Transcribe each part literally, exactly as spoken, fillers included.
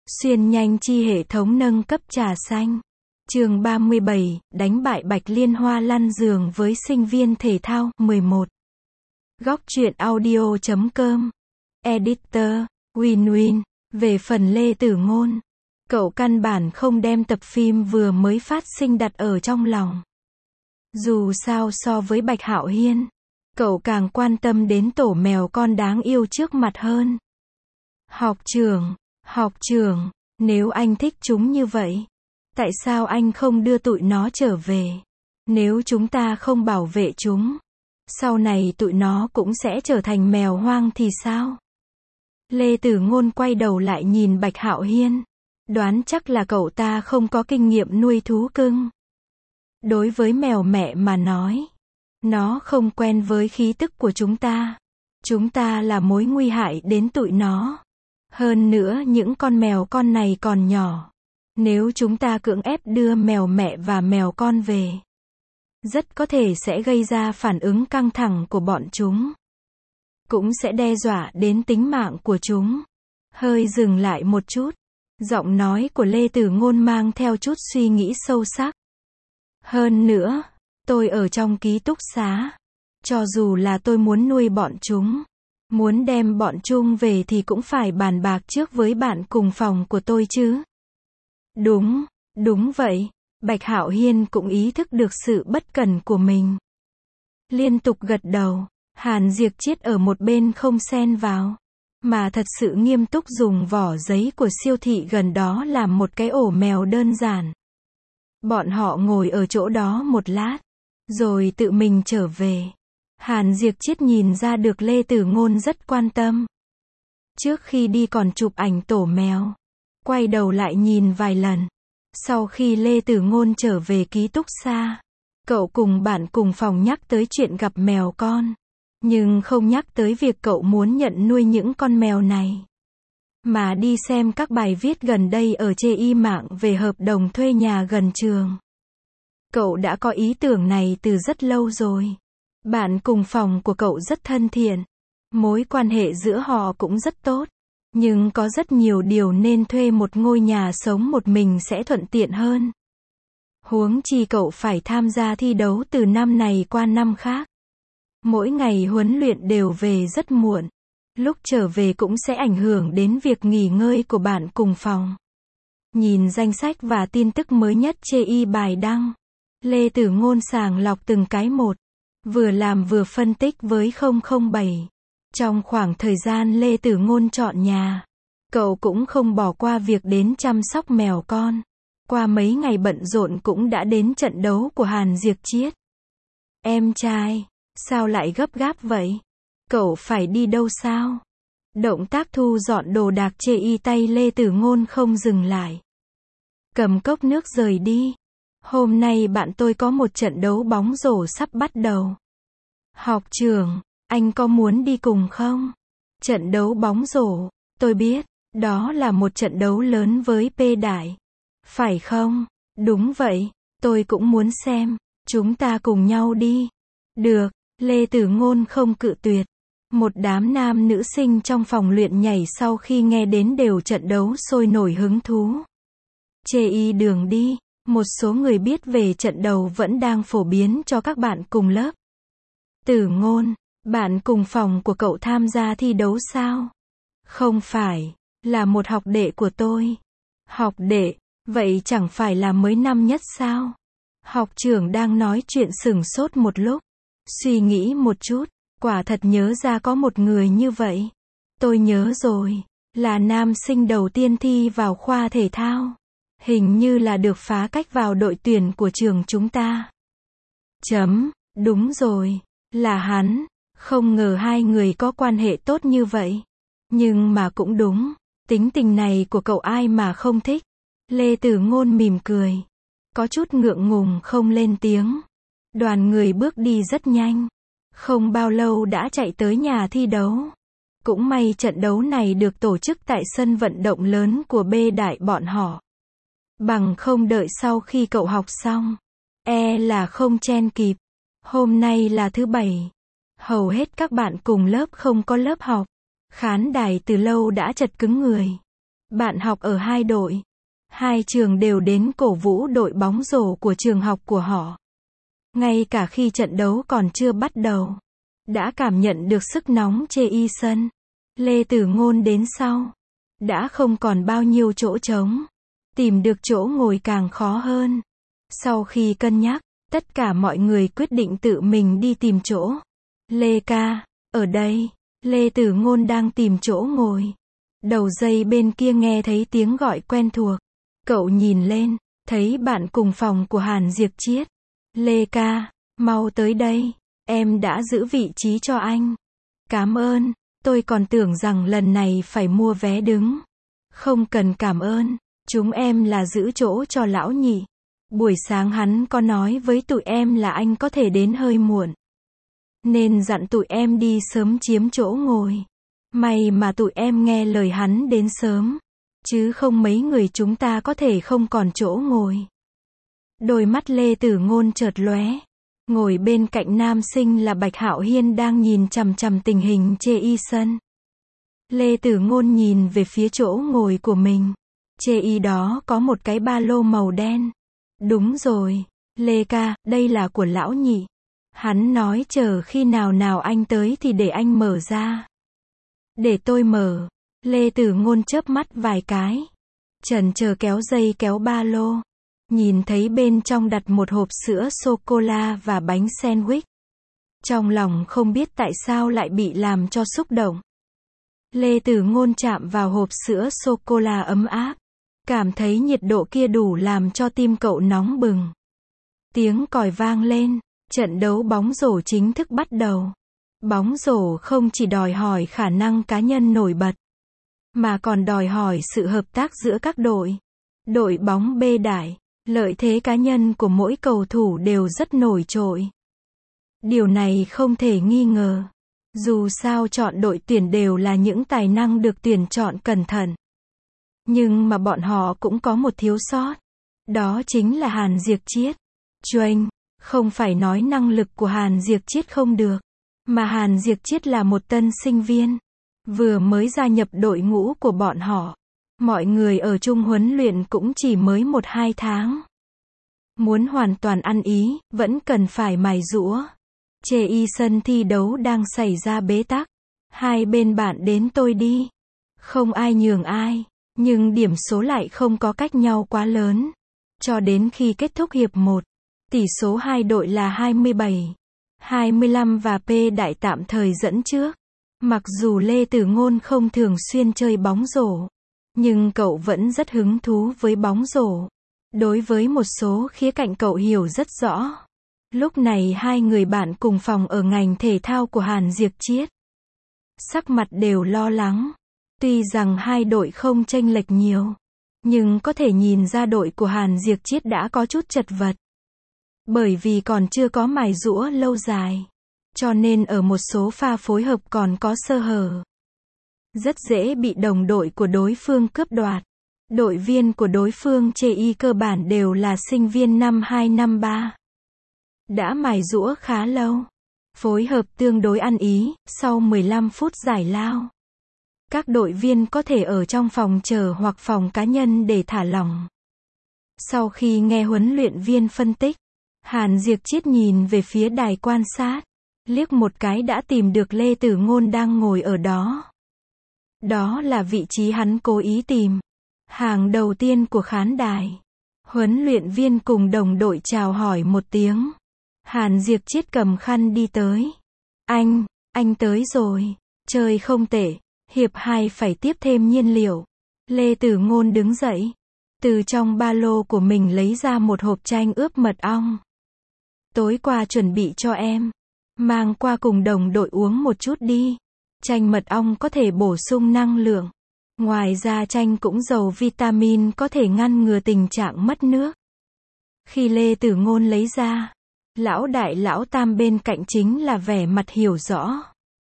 Xuyên nhanh chi hệ thống nâng cấp trà xanh. Chương ba mươi bảy, đánh bại Bạch Liên Hoa lăn giường với sinh viên thể thao, mười một. Góc truyện audio chấm com. Editor, Win Win. Về phần Lê Tử Ngôn, cậu căn bản không đem tập phim vừa mới phát sinh đặt ở trong lòng. Dù sao so với Bạch Hạo Hiên, cậu càng quan tâm đến tổ mèo con đáng yêu trước mặt hơn. Học trưởng, học trưởng, nếu anh thích chúng như vậy, tại sao anh không đưa tụi nó trở về? Nếu chúng ta không bảo vệ chúng, sau này tụi nó cũng sẽ trở thành mèo hoang thì sao? Lê Tử Ngôn quay đầu lại nhìn Bạch Hạo Hiên, đoán chắc là cậu ta không có kinh nghiệm nuôi thú cưng. Đối với mèo mẹ mà nói, nó không quen với khí tức của chúng ta. Chúng ta là mối nguy hại đến tụi nó. Hơn nữa những con mèo con này còn nhỏ. Nếu chúng ta cưỡng ép đưa mèo mẹ và mèo con về, rất có thể sẽ gây ra phản ứng căng thẳng của bọn chúng. Cũng sẽ đe dọa đến tính mạng của chúng. Hơi dừng lại một chút, giọng nói của Lê Tử Ngôn mang theo chút suy nghĩ sâu sắc. Hơn nữa, tôi ở trong ký túc xá. Cho dù là tôi muốn nuôi bọn chúng, muốn đem bọn chúng về thì cũng phải bàn bạc trước với bạn cùng phòng của tôi chứ. Đúng, đúng vậy. Bạch Hạo Hiên cũng ý thức được sự bất cẩn của mình. Liên tục gật đầu. Hàn Diệp Chiết ở một bên không xen vào, mà thật sự nghiêm túc dùng vỏ giấy của siêu thị gần đó làm một cái ổ mèo đơn giản. Bọn họ ngồi ở chỗ đó một lát, rồi tự mình trở về. Hàn Diệp Chiết nhìn ra được Lê Tử Ngôn rất quan tâm. Trước khi đi còn chụp ảnh tổ mèo, quay đầu lại nhìn vài lần. Sau khi Lê Tử Ngôn trở về ký túc xá, cậu cùng bạn cùng phòng nhắc tới chuyện gặp mèo con, nhưng không nhắc tới việc cậu muốn nhận nuôi những con mèo này, mà đi xem các bài viết gần đây ở chê y mạng về hợp đồng thuê nhà gần trường. Cậu đã có ý tưởng này từ rất lâu rồi. Bạn cùng phòng của cậu rất thân thiện, mối quan hệ giữa họ cũng rất tốt, nhưng có rất nhiều điều nên thuê một ngôi nhà sống một mình sẽ thuận tiện hơn. Huống chi cậu phải tham gia thi đấu từ năm này qua năm khác. Mỗi ngày huấn luyện đều về rất muộn. Lúc trở về cũng sẽ ảnh hưởng đến việc nghỉ ngơi của bạn cùng phòng. Nhìn danh sách và tin tức mới nhất chê y bài đăng, Lê Tử Ngôn sàng lọc từng cái một, vừa làm vừa phân tích với không không bảy. Trong khoảng thời gian Lê Tử Ngôn chọn nhà, cậu cũng không bỏ qua việc đến chăm sóc mèo con. Qua mấy ngày bận rộn cũng đã đến trận đấu của Hàn Diệp Chiết. Em trai, sao lại gấp gáp vậy? Cậu phải đi đâu sao? Động tác thu dọn đồ đạc chê y tay Lê Tử Ngôn không dừng lại. Cầm cốc nước rời đi. Hôm nay bạn tôi có một trận đấu bóng rổ sắp bắt đầu. Học trưởng, anh có muốn đi cùng không? Trận đấu bóng rổ, tôi biết, đó là một trận đấu lớn với P Đại. Phải không? Đúng vậy, tôi cũng muốn xem. Chúng ta cùng nhau đi. Được, Lê Tử Ngôn không cự tuyệt. Một đám nam nữ sinh trong phòng luyện nhảy sau khi nghe đến đều trận đấu sôi nổi hứng thú. Chê y đường đi, một số người biết về trận đấu vẫn đang phổ biến cho các bạn cùng lớp. Tử Ngôn, bạn cùng phòng của cậu tham gia thi đấu sao? Không phải, là một học đệ của tôi. Học đệ, vậy chẳng phải là mới năm nhất sao? Học trưởng đang nói chuyện sửng sốt một lúc. Suy nghĩ một chút, quả thật nhớ ra có một người như vậy. Tôi nhớ rồi, là nam sinh đầu tiên thi vào khoa thể thao. Hình như là được phá cách vào đội tuyển của trường chúng ta. Chấm, đúng rồi, là hắn. Không ngờ hai người có quan hệ tốt như vậy. Nhưng mà cũng đúng, tính tình này của cậu ai mà không thích. Lê Tử Ngôn mỉm cười, có chút ngượng ngùng không lên tiếng. Đoàn người bước đi rất nhanh, không bao lâu đã chạy tới nhà thi đấu. Cũng may trận đấu này được tổ chức tại sân vận động lớn của B Đại bọn họ. Bằng không đợi sau khi cậu học xong, e là không chen kịp. Hôm nay là thứ bảy, hầu hết các bạn cùng lớp không có lớp học. Khán đài từ lâu đã chật cứng người. Bạn học ở hai đội. Hai trường đều đến cổ vũ đội bóng rổ của trường học của họ. Ngay cả khi trận đấu còn chưa bắt đầu, đã cảm nhận được sức nóng chê y sân. Lê Tử Ngôn đến sau, đã không còn bao nhiêu chỗ trống. Tìm được chỗ ngồi càng khó hơn. Sau khi cân nhắc, tất cả mọi người quyết định tự mình đi tìm chỗ. Lê ca, ở đây. Lê Tử Ngôn đang tìm chỗ ngồi. Đầu dây bên kia nghe thấy tiếng gọi quen thuộc. Cậu nhìn lên, thấy bạn cùng phòng của Hàn Diệp Chiết. Lê ca, mau tới đây. Em đã giữ vị trí cho anh. Cảm ơn, tôi còn tưởng rằng lần này phải mua vé đứng. Không cần cảm ơn, chúng em là giữ chỗ cho lão nhị. Buổi sáng hắn có nói với tụi em là anh có thể đến hơi muộn, nên dặn tụi em đi sớm chiếm chỗ ngồi. May mà tụi em nghe lời hắn đến sớm, chứ không mấy người chúng ta có thể không còn chỗ ngồi. Đôi mắt Lê Tử Ngôn chợt lóe. Ngồi bên cạnh nam sinh là Bạch Hạo Hiên đang nhìn chằm chằm tình hình chê y sân. Lê Tử Ngôn nhìn về phía chỗ ngồi của mình. Chê y đó có một cái ba lô màu đen. Đúng rồi, Lê ca, đây là của lão nhị. Hắn nói chờ khi nào nào anh tới thì để anh mở ra. Để tôi mở. Lê Tử Ngôn chớp mắt vài cái. Chần chờ kéo dây kéo ba lô. Nhìn thấy bên trong đặt một hộp sữa sô-cô-la và bánh sandwich. Trong lòng không biết tại sao lại bị làm cho xúc động. Lê Tử Ngôn chạm vào hộp sữa sô-cô-la ấm áp. Cảm thấy nhiệt độ kia đủ làm cho tim cậu nóng bừng. Tiếng còi vang lên. Trận đấu bóng rổ chính thức bắt đầu. Bóng rổ không chỉ đòi hỏi khả năng cá nhân nổi bật, mà còn đòi hỏi sự hợp tác giữa các đội. Đội bóng B đại, lợi thế cá nhân của mỗi cầu thủ đều rất nổi trội. Điều này không thể nghi ngờ. Dù sao chọn đội tuyển đều là những tài năng được tuyển chọn cẩn thận. Nhưng mà bọn họ cũng có một thiếu sót. Đó chính là Hàn Diệp Chiết. Chênh, không phải nói năng lực của Hàn Diệp Chiết không được, mà Hàn Diệp Chiết là một tân sinh viên, vừa mới gia nhập đội ngũ của bọn họ. Mọi người ở chung huấn luyện cũng chỉ mới một hai tháng. Muốn hoàn toàn ăn ý, vẫn cần phải mài giũa. Chê y sân thi đấu đang xảy ra bế tắc. Hai bên bạn đến tôi đi. Không ai nhường ai, nhưng điểm số lại không có cách nhau quá lớn. Cho đến khi kết thúc hiệp một, tỷ số hai đội là hai mươi bảy, hai mươi lăm và P đại tạm thời dẫn trước. Mặc dù Lê Tử Ngôn không thường xuyên chơi bóng rổ, nhưng cậu vẫn rất hứng thú với bóng rổ. Đối với một số khía cạnh cậu hiểu rất rõ. Lúc này hai người bạn cùng phòng ở ngành thể thao của Hàn Diệp Chiết. Sắc mặt đều lo lắng. Tuy rằng hai đội không chênh lệch nhiều, nhưng có thể nhìn ra đội của Hàn Diệp Chiết đã có chút chật vật. Bởi vì còn chưa có mài giũa lâu dài. Cho nên ở một số pha phối hợp còn có sơ hở. Rất dễ bị đồng đội của đối phương cướp đoạt. Đội viên của đối phương chê y cơ bản đều là sinh viên năm hai năm ba. Đã mài giũa khá lâu. Phối hợp tương đối ăn ý, sau mười lăm phút giải lao. Các đội viên có thể ở trong phòng chờ hoặc phòng cá nhân để thả lỏng. Sau khi nghe huấn luyện viên phân tích, Hàn Diệp Chiết nhìn về phía đài quan sát. Liếc một cái đã tìm được Lê Tử Ngôn đang ngồi ở đó. Đó là vị trí hắn cố ý tìm. Hàng đầu tiên của khán đài. Huấn luyện viên cùng đồng đội chào hỏi một tiếng. Hàn Diệp Chiết cầm khăn đi tới. Anh, anh tới rồi. Chơi không tệ. Hiệp hai phải tiếp thêm nhiên liệu. Lê Tử Ngôn đứng dậy. Từ trong ba lô của mình lấy ra một hộp chanh ướp mật ong. Tối qua chuẩn bị cho em. Mang qua cùng đồng đội uống một chút đi. Chanh mật ong có thể bổ sung năng lượng. Ngoài ra chanh cũng giàu vitamin có thể ngăn ngừa tình trạng mất nước. Khi Lê Tử Ngôn lấy ra, lão đại lão tam bên cạnh chính là vẻ mặt hiểu rõ.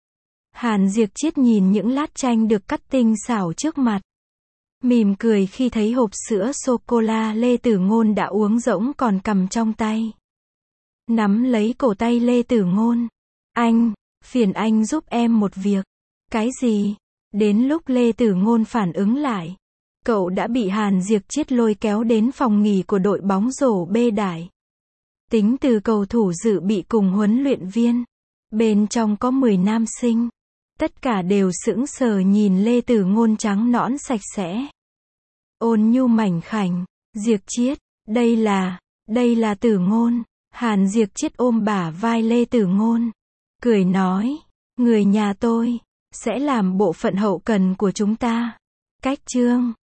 Hàn Diệp Chiết nhìn những lát chanh được cắt tinh xảo trước mặt. Mỉm cười khi thấy hộp sữa sô-cô-la Lê Tử Ngôn đã uống rỗng còn cầm trong tay. Nắm lấy cổ tay Lê Tử Ngôn. Anh, phiền anh giúp em một việc. Cái gì? Đến lúc Lê Tử Ngôn phản ứng lại, Cậu đã bị Hàn Diệc Chiết lôi kéo đến phòng nghỉ của đội bóng rổ B Đại. Tính từ cầu thủ dự bị cùng huấn luyện viên. Bên trong có mười nam sinh. Tất cả đều sững sờ nhìn Lê Tử Ngôn trắng nõn sạch sẽ. Ôn nhu mảnh khảnh. Diệc Chiết, đây là, đây là Tử Ngôn. Hàn Diệc Chiết ôm bả vai Lê Tử Ngôn. Cười nói, người nhà tôi, sẽ làm bộ phận hậu cần của chúng ta. Cách chương